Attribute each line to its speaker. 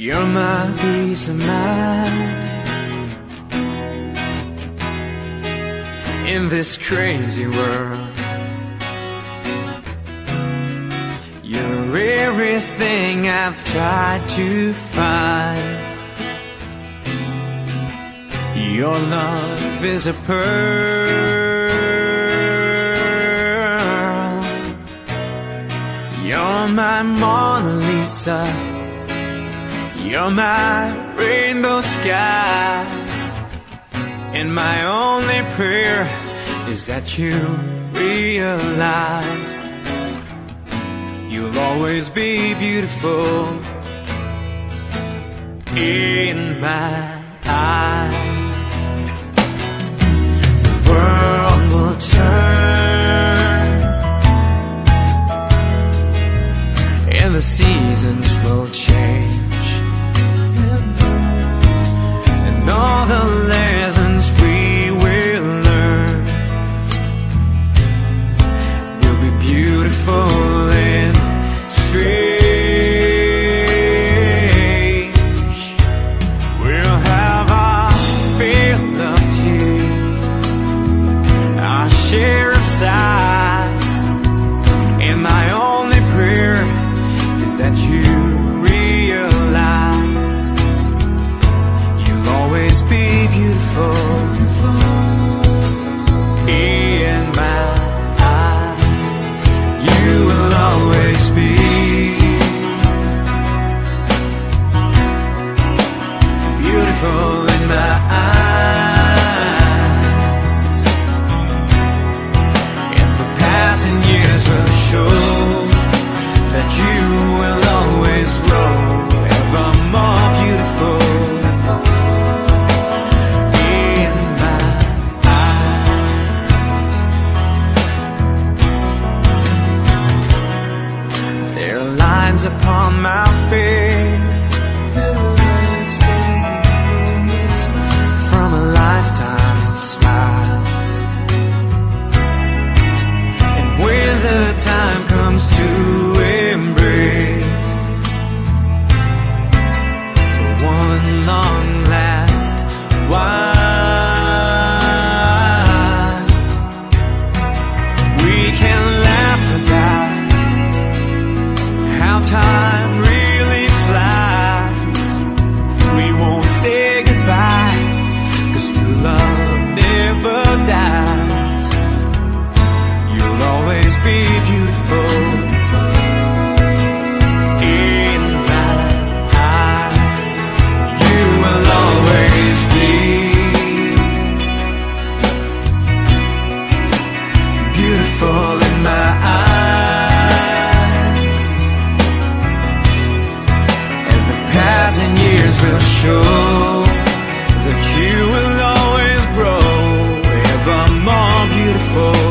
Speaker 1: You're my peace of mind in this crazy world. You're everything I've tried to find. Your love is a pearl. You're my Mona Lisa. You're my rainbow skies. And my only prayer is that you realize you'll always be beautiful in my eyes. The world will turn and the seasons will change, and all the lessons we will learn will be beautiful and strange. We'll have our fill of tears, our share of sighs, and my only prayer is that you realize you'll always be beautiful in my eyes. You will always be beautiful in my eyes, and the passing years will show that you will always grow ever more beautiful in my eyes. There are lines upon my face from a lifetime of smiles, and when the time comes to embrace for one long last while, we can laugh about how time really flies. We won't say goodbye, 'cause true love never dies. You'll always be beautiful in my eyes. You will always be beautiful in my eyes, and the passing years will show that you will always grow ever more beautiful